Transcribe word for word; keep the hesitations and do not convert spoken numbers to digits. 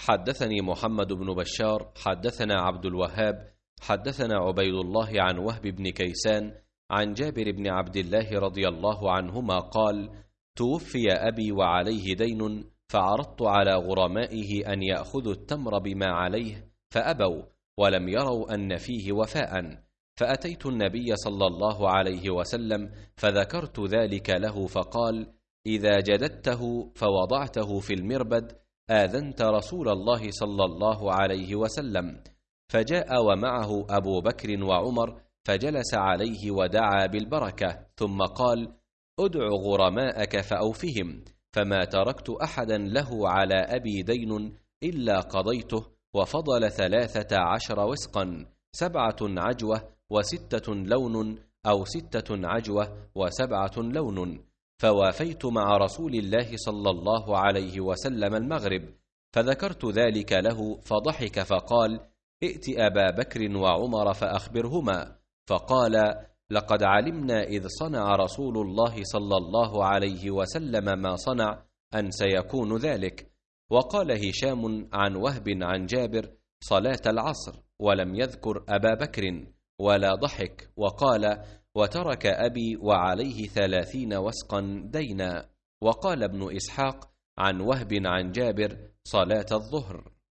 حدثني محمد بن بشار حدثنا عبد الوهاب حدثنا عبيد الله عن وهب بن كيسان عن جابر بن عبد الله رضي الله عنهما قال: توفي أبي وعليه دين، فعرضت على غرمائه أن يأخذوا التمر بما عليه فأبوا، ولم يروا أن فيه وفاء، فأتيت النبي صلى الله عليه وسلم فذكرت ذلك له، فقال: إذا جددته فوضعته في المربد آذنت رسول الله صلى الله عليه وسلم. فجاء ومعه أبو بكر وعمر فجلس عليه ودعا بالبركة، ثم قال: ادع غرماءك فأوفهم، فما تركت أحدا له على أبي دين إلا قضيته، وفضل ثلاثة عشر وسقا، سبعة عجوة وستة لون، أو ستة عجوة وسبعة لون. فوافيت مع رسول الله صلى الله عليه وسلم المغرب، فذكرت ذلك له فضحك فقال: ائت أبا بكر وعمر فأخبرهما. فقال: لقد علمنا إذ صنع رسول الله صلى الله عليه وسلم ما صنع أن سيكون ذلك. وقال هشام عن وهب عن جابر صلاة العصر، ولم يذكر أبا بكر ولا ضحك، وقال: وترك أبي وعليه ثلاثين وسقا دينا. وقال ابن إسحاق عن وهب عن جابر صلاة الظهر.